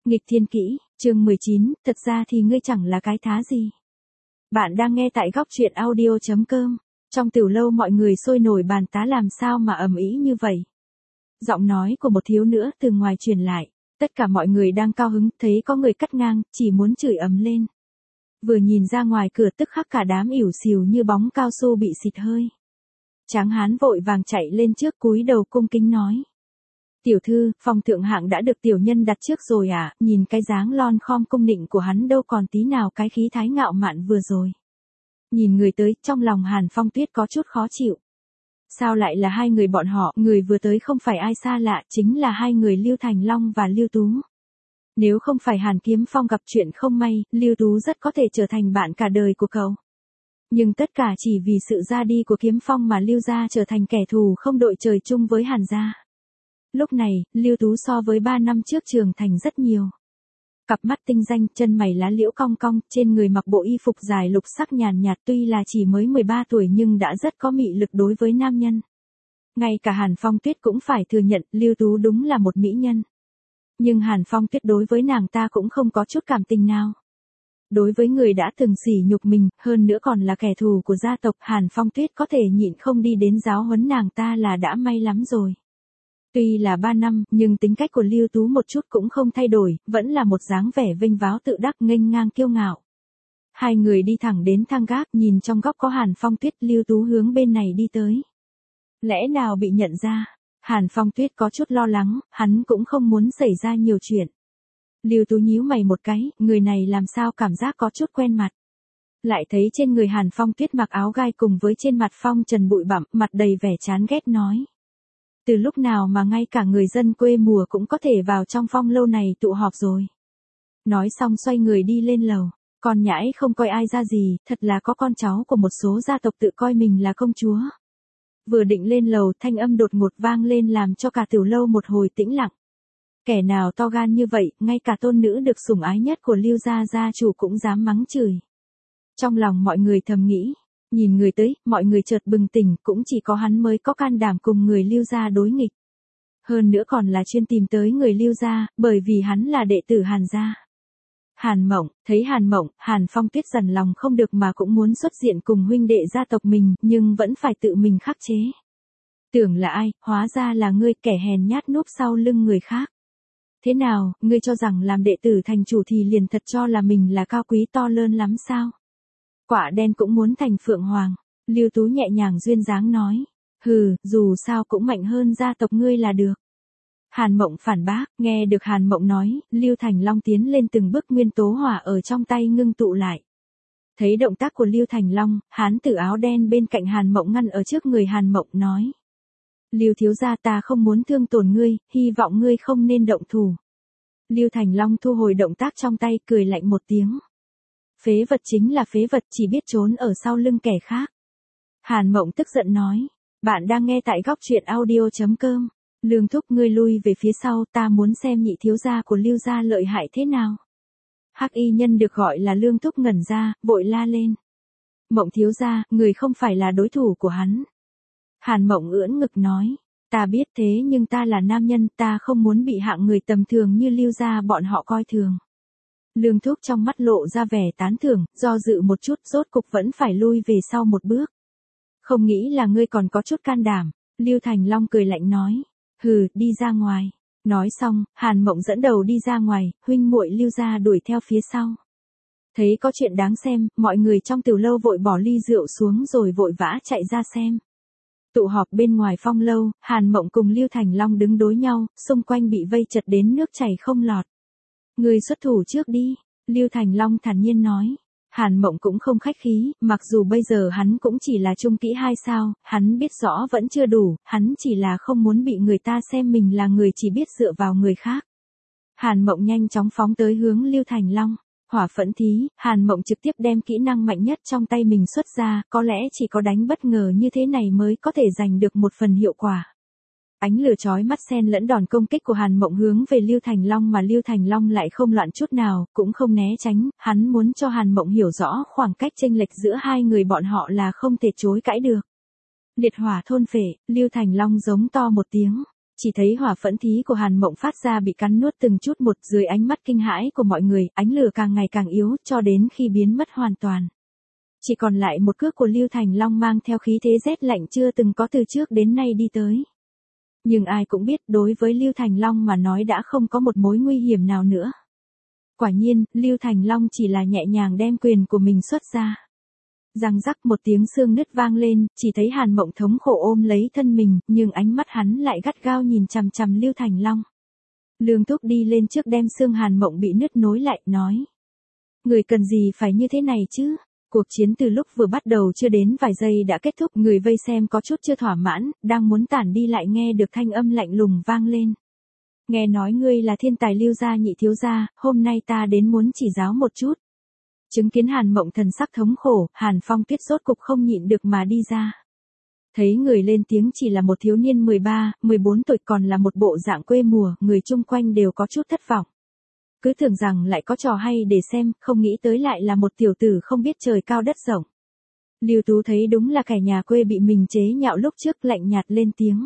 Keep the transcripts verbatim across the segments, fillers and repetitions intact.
Nghịch thiên kỹ, chương mười chín, thật ra thì ngươi chẳng là cái thá gì. Bạn đang nghe tại góc truyện audio chấm com. Trong tiểu lâu mọi người sôi nổi bàn tá làm sao mà ầm ĩ như vậy. Giọng nói của một thiếu nữ từ ngoài truyền lại, tất cả mọi người đang cao hứng, thấy có người cắt ngang, chỉ muốn chửi ầm lên. Vừa nhìn ra ngoài cửa tức khắc cả đám ỉu xìu như bóng cao su bị xịt hơi. Tráng hán vội vàng chạy lên trước cúi đầu cung kính nói. Tiểu thư, phòng thượng hạng đã được tiểu nhân đặt trước rồi à, nhìn cái dáng lon khom cung nịnh của hắn đâu còn tí nào cái khí thái ngạo mạn vừa rồi. Nhìn người tới, trong lòng Hàn Phong Tuyết có chút khó chịu. Sao lại là hai người bọn họ, người vừa tới không phải ai xa lạ, chính là hai người Lưu Thành Long và Lưu Tú. Nếu không phải Hàn Kiếm Phong gặp chuyện không may, Lưu Tú rất có thể trở thành bạn cả đời của cậu. Nhưng tất cả chỉ vì sự ra đi của Kiếm Phong mà Lưu gia trở thành kẻ thù không đội trời chung với Hàn gia. Lúc này, Lưu Tú so với ba năm trước trưởng thành rất nhiều. Cặp mắt tinh danh, chân mày lá liễu cong cong, trên người mặc bộ y phục dài lục sắc nhàn nhạt, tuy là chỉ mới mười ba tuổi nhưng đã rất có mị lực đối với nam nhân. Ngay cả Hàn Phong Tuyết cũng phải thừa nhận, Lưu Tú đúng là một mỹ nhân. Nhưng Hàn Phong Tuyết đối với nàng ta cũng không có chút cảm tình nào. Đối với người đã từng sỉ nhục mình, hơn nữa còn là kẻ thù của gia tộc, Hàn Phong Tuyết có thể nhịn không đi đến giáo huấn nàng ta là đã may lắm rồi. Tuy là ba năm, nhưng tính cách của Lưu Tú một chút cũng không thay đổi, vẫn là một dáng vẻ vênh váo tự đắc nghênh ngang kiêu ngạo. Hai người đi thẳng đến thang gác, nhìn trong góc có Hàn Phong Tuyết, Lưu Tú hướng bên này đi tới. Lẽ nào bị nhận ra? Hàn Phong Tuyết có chút lo lắng, hắn cũng không muốn xảy ra nhiều chuyện. Lưu Tú nhíu mày một cái, người này làm sao cảm giác có chút quen mặt. Lại thấy trên người Hàn Phong Tuyết mặc áo gai cùng với trên mặt phong trần bụi bặm, mặt đầy vẻ chán ghét nói. Từ lúc nào mà ngay cả người dân quê mùa cũng có thể vào trong phong lâu này tụ họp rồi. Nói xong xoay người đi lên lầu. Con nhãi không coi ai ra gì, thật là có con cháu của một số gia tộc tự coi mình là công chúa. Vừa định lên lầu, thanh âm đột ngột vang lên làm cho cả tiểu lâu một hồi tĩnh lặng. Kẻ nào to gan như vậy, ngay cả tôn nữ được sủng ái nhất của Lưu gia gia chủ cũng dám mắng chửi. Trong lòng mọi người thầm nghĩ. Nhìn người tới, mọi người chợt bừng tỉnh, cũng chỉ có hắn mới có can đảm cùng người Lưu gia đối nghịch. Hơn nữa còn là chuyên tìm tới người Lưu gia, bởi vì hắn là đệ tử Hàn gia. Hàn Mộng, thấy Hàn Mộng, Hàn Phong Tuyết dằn lòng không được mà cũng muốn xuất diện cùng huynh đệ gia tộc mình, nhưng vẫn phải tự mình khắc chế. Tưởng là ai, hóa ra là ngươi, kẻ hèn nhát núp sau lưng người khác. Thế nào, ngươi cho rằng làm đệ tử thành chủ thì liền thật cho là mình là cao quý to lớn lắm sao? Quả đen cũng muốn thành phượng hoàng. Lưu Tú nhẹ nhàng duyên dáng nói. Hừ, dù sao cũng mạnh hơn gia tộc ngươi là được. Hàn Mộng phản bác, nghe được Hàn Mộng nói, Lưu Thành Long tiến lên từng bước, nguyên tố hỏa ở trong tay ngưng tụ lại. Thấy động tác của Lưu Thành Long, hán tử áo đen bên cạnh Hàn Mộng ngăn ở trước người Hàn Mộng nói. Lưu thiếu gia, ta không muốn thương tổn ngươi, hy vọng ngươi không nên động thủ. Lưu Thành Long thu hồi động tác trong tay, cười lạnh một tiếng. Phế vật chính là phế vật, chỉ biết trốn ở sau lưng kẻ khác. Hàn Mộng tức giận nói. Bạn đang nghe tại góc truyện audio chấm com. Lương thúc, ngươi lui về phía sau, ta muốn xem nhị thiếu gia của Lưu gia lợi hại thế nào. Hắc y nhân được gọi là Lương thúc ngẩn ra, vội la lên. Mộng thiếu gia, người không phải là đối thủ của hắn. Hàn Mộng ưỡn ngực nói. Ta biết thế nhưng ta là nam nhân, ta không muốn bị hạng người tầm thường như Lưu gia bọn họ coi thường. Lương thúc trong mắt lộ ra vẻ tán thưởng, do dự một chút, rốt cục vẫn phải lui về sau một bước. Không nghĩ là ngươi còn có chút can đảm. Lưu Thành Long cười lạnh nói. Hừ, đi ra ngoài. Nói xong, Hàn Mộng dẫn đầu đi ra ngoài, huynh muội Lưu gia đuổi theo phía sau. Thấy có chuyện đáng xem, mọi người trong tiểu lâu vội bỏ ly rượu xuống rồi vội vã chạy ra xem. Tụ họp bên ngoài phong lâu, Hàn Mộng cùng Lưu Thành Long đứng đối nhau, xung quanh bị vây chật đến nước chảy không lọt. Người xuất thủ trước đi, Lưu Thành Long thản nhiên nói. Hàn Mộng cũng không khách khí, mặc dù bây giờ hắn cũng chỉ là trung kỹ hai sao, hắn biết rõ vẫn chưa đủ, hắn chỉ là không muốn bị người ta xem mình là người chỉ biết dựa vào người khác. Hàn Mộng nhanh chóng phóng tới hướng Lưu Thành Long. Hỏa phẫn thí, Hàn Mộng trực tiếp đem kỹ năng mạnh nhất trong tay mình xuất ra, có lẽ chỉ có đánh bất ngờ như thế này mới có thể giành được một phần hiệu quả. Ánh lửa chói mắt xen lẫn đòn công kích của Hàn Mộng hướng về Lưu Thành Long mà Lưu Thành Long lại không loạn chút nào, cũng không né tránh, hắn muốn cho Hàn Mộng hiểu rõ khoảng cách chênh lệch giữa hai người bọn họ là không thể chối cãi được. Liệt hỏa thôn phệ, Lưu Thành Long giống to một tiếng. Chỉ thấy hỏa phẫn thí của Hàn Mộng phát ra bị cắn nuốt từng chút một dưới ánh mắt kinh hãi của mọi người, ánh lửa càng ngày càng yếu cho đến khi biến mất hoàn toàn. Chỉ còn lại một cước của Lưu Thành Long mang theo khí thế rét lạnh chưa từng có từ trước đến nay đi tới. Nhưng ai cũng biết đối với Lưu Thành Long mà nói đã không có một mối nguy hiểm nào nữa. Quả nhiên, Lưu Thành Long chỉ là nhẹ nhàng đem quyền của mình xuất ra. Răng rắc một tiếng xương nứt vang lên, chỉ thấy Hàn Mộng thống khổ ôm lấy thân mình, nhưng ánh mắt hắn lại gắt gao nhìn chằm chằm Lưu Thành Long. Lương Thúc đi lên trước đem xương Hàn Mộng bị nứt nối lại, nói. Người cần gì phải như thế này chứ? Cuộc chiến từ lúc vừa bắt đầu chưa đến vài giây đã kết thúc, người vây xem có chút chưa thỏa mãn, đang muốn tản đi lại nghe được thanh âm lạnh lùng vang lên. Nghe nói ngươi là thiên tài Lưu gia nhị thiếu gia, hôm nay ta đến muốn chỉ giáo một chút. Chứng kiến Hàn Mộng thần sắc thống khổ, Hàn Phong Tuyết rốt cục không nhịn được mà đi ra. Thấy người lên tiếng chỉ là một thiếu niên mười ba, mười bốn tuổi còn là một bộ dạng quê mùa, người chung quanh đều có chút thất vọng. Cứ tưởng rằng lại có trò hay để xem, không nghĩ tới lại là một tiểu tử không biết trời cao đất rộng. Lưu Tú thấy đúng là kẻ nhà quê bị mình chế nhạo lúc trước, lạnh nhạt lên tiếng.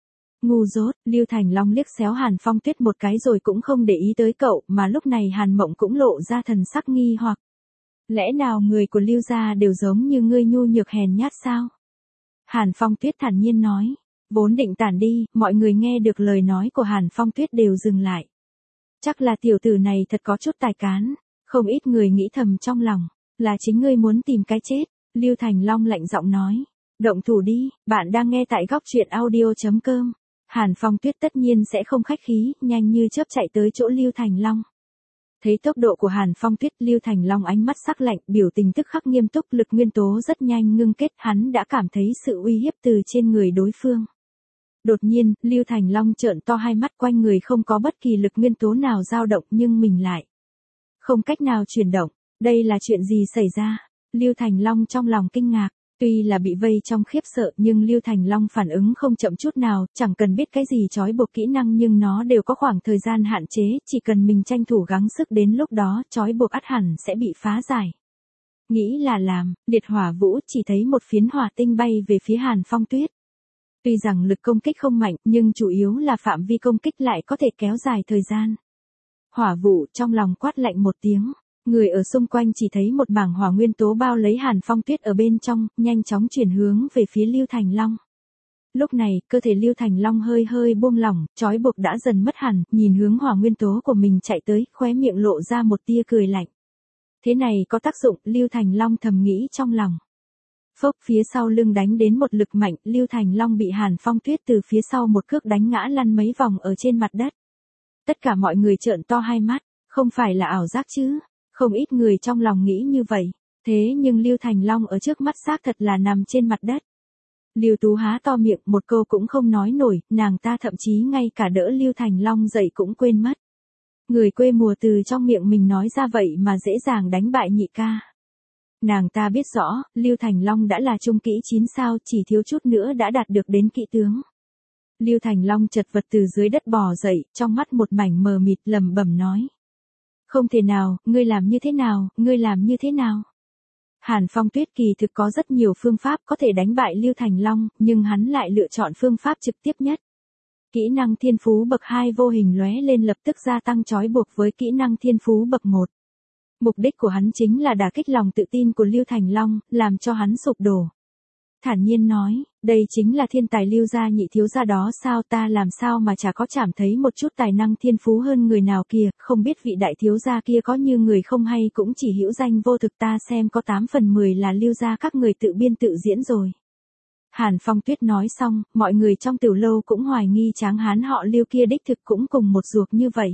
Ngu dốt, Lưu Thành Long liếc xéo Hàn Phong Tuyết một cái rồi cũng không để ý tới cậu, mà lúc này Hàn Mộng cũng lộ ra thần sắc nghi hoặc. Lẽ nào người của Lưu gia đều giống như ngươi nhu nhược hèn nhát sao? Hàn Phong Tuyết thản nhiên nói. Vốn định tản đi, mọi người nghe được lời nói của Hàn Phong Tuyết đều dừng lại. Chắc là tiểu tử này thật có chút tài cán, không ít người nghĩ thầm trong lòng, là chính ngươi muốn tìm cái chết. Lưu Thành Long lạnh giọng nói. Động thủ đi, bạn đang nghe tại góc truyện audio chấm com. Hàn Phong Tuyết tất nhiên sẽ không khách khí, nhanh như chớp chạy tới chỗ Lưu Thành Long. Thấy tốc độ của Hàn Phong Tuyết, Lưu Thành Long ánh mắt sắc lạnh, biểu tình tức khắc nghiêm túc, lực nguyên tố rất nhanh ngưng kết, hắn đã cảm thấy sự uy hiếp từ trên người đối phương. Đột nhiên, Lưu Thành Long trợn to hai mắt, quanh người không có bất kỳ lực nguyên tố nào dao động nhưng mình lại không cách nào chuyển động. Đây là chuyện gì xảy ra? Lưu Thành Long trong lòng kinh ngạc. Tuy là bị vây trong khiếp sợ nhưng Lưu Thành Long phản ứng không chậm chút nào, chẳng cần biết cái gì trói buộc kỹ năng nhưng nó đều có khoảng thời gian hạn chế, chỉ cần mình tranh thủ gắng sức đến lúc đó trói buộc ắt hẳn sẽ bị phá giải. Nghĩ là làm, liệt hỏa vũ chỉ thấy một phiến hỏa tinh bay về phía Hàn Phong Tuyết. Tuy rằng lực công kích không mạnh nhưng chủ yếu là phạm vi công kích lại có thể kéo dài thời gian. Hỏa vũ trong lòng quát lạnh một tiếng. Người ở xung quanh chỉ thấy một mảng hỏa nguyên tố bao lấy Hàn Phong Tuyết ở bên trong, nhanh chóng chuyển hướng về phía Lưu Thành Long. Lúc này, cơ thể Lưu Thành Long hơi hơi buông lỏng, trói buộc đã dần mất hẳn, nhìn hướng hỏa nguyên tố của mình chạy tới, khóe miệng lộ ra một tia cười lạnh. Thế này có tác dụng, Lưu Thành Long thầm nghĩ trong lòng. Phốc, phía sau lưng đánh đến một lực mạnh, Lưu Thành Long bị Hàn Phong Tuyết từ phía sau một cước đánh ngã lăn mấy vòng ở trên mặt đất. Tất cả mọi người trợn to hai mắt, không phải là ảo giác chứ? Không ít người trong lòng nghĩ như vậy, thế nhưng Lưu Thành Long ở trước mắt xác thật là nằm trên mặt đất. Lưu Tú há to miệng, một câu cũng không nói nổi, nàng ta thậm chí ngay cả đỡ Lưu Thành Long dậy cũng quên mất. Người quê mùa từ trong miệng mình nói ra vậy mà dễ dàng đánh bại nhị ca. Nàng ta biết rõ, Lưu Thành Long đã là trung kỹ chín sao, chỉ thiếu chút nữa đã đạt được đến kỵ tướng. Lưu Thành Long chật vật từ dưới đất bò dậy, trong mắt một mảnh mờ mịt, lẩm bẩm nói. Không thể nào, ngươi làm như thế nào, ngươi làm như thế nào? Hàn Phong Tuyết kỳ thực có rất nhiều phương pháp có thể đánh bại Lưu Thành Long, nhưng hắn lại lựa chọn phương pháp trực tiếp nhất. Kỹ năng thiên phú bậc hai vô hình lóe lên lập tức gia tăng trói buộc với kỹ năng thiên phú bậc một. Mục đích của hắn chính là đả kích lòng tự tin của Lưu Thành Long, làm cho hắn sụp đổ. Thản nhiên nói, đây chính là thiên tài Lưu gia nhị thiếu gia đó sao, ta làm sao mà chả có cảm thấy một chút tài năng thiên phú hơn người nào kìa, không biết vị đại thiếu gia kia có như người không hay cũng chỉ hữu danh vô thực, ta xem có tám phần mười là Lưu gia các người tự biên tự diễn rồi. Hàn Phong Tuyết nói xong, mọi người trong tiểu lâu cũng hoài nghi tráng hán họ Lưu kia đích thực cũng cùng một ruột như vậy.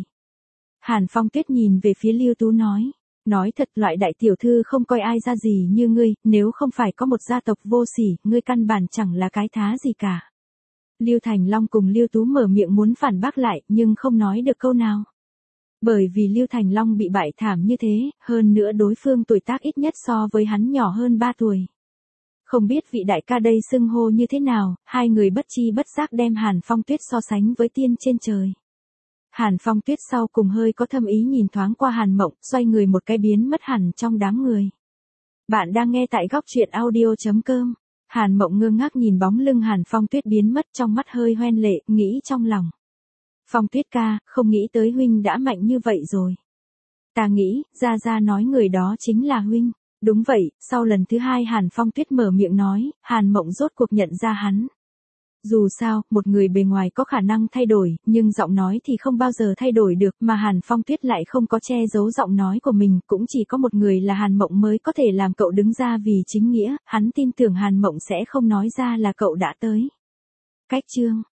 Hàn Phong Tuyết nhìn về phía Lưu Tú nói. Nói thật, loại đại tiểu thư không coi ai ra gì như ngươi, nếu không phải có một gia tộc vô sỉ, ngươi căn bản chẳng là cái thá gì cả. Lưu Thành Long cùng Lưu Tú mở miệng muốn phản bác lại, nhưng không nói được câu nào. Bởi vì Lưu Thành Long bị bại thảm như thế, hơn nữa đối phương tuổi tác ít nhất so với hắn nhỏ hơn ba tuổi. Không biết vị đại ca đây xưng hô như thế nào, hai người bất chi bất giác đem Hàn Phong Tuyết so sánh với tiên trên trời. Hàn Phong Tuyết sau cùng hơi có thâm ý nhìn thoáng qua Hàn Mộng, xoay người một cái biến mất hẳn trong đám người. Bạn đang nghe tại góc truyện audio chấm com. Hàn Mộng ngơ ngác nhìn bóng lưng Hàn Phong Tuyết biến mất, trong mắt hơi hoen lệ, nghĩ trong lòng. Phong Tuyết ca, không nghĩ tới huynh đã mạnh như vậy rồi. Ta nghĩ, Gia Gia nói người đó chính là huynh. Đúng vậy, sau lần thứ hai Hàn Phong Tuyết mở miệng nói, Hàn Mộng rốt cuộc nhận ra hắn. Dù sao, một người bề ngoài có khả năng thay đổi, nhưng giọng nói thì không bao giờ thay đổi được, mà Hàn Phong Tuyết lại không có che giấu giọng nói của mình, cũng chỉ có một người là Hàn Mộng mới có thể làm cậu đứng ra vì chính nghĩa, hắn tin tưởng Hàn Mộng sẽ không nói ra là cậu đã tới. Cách chương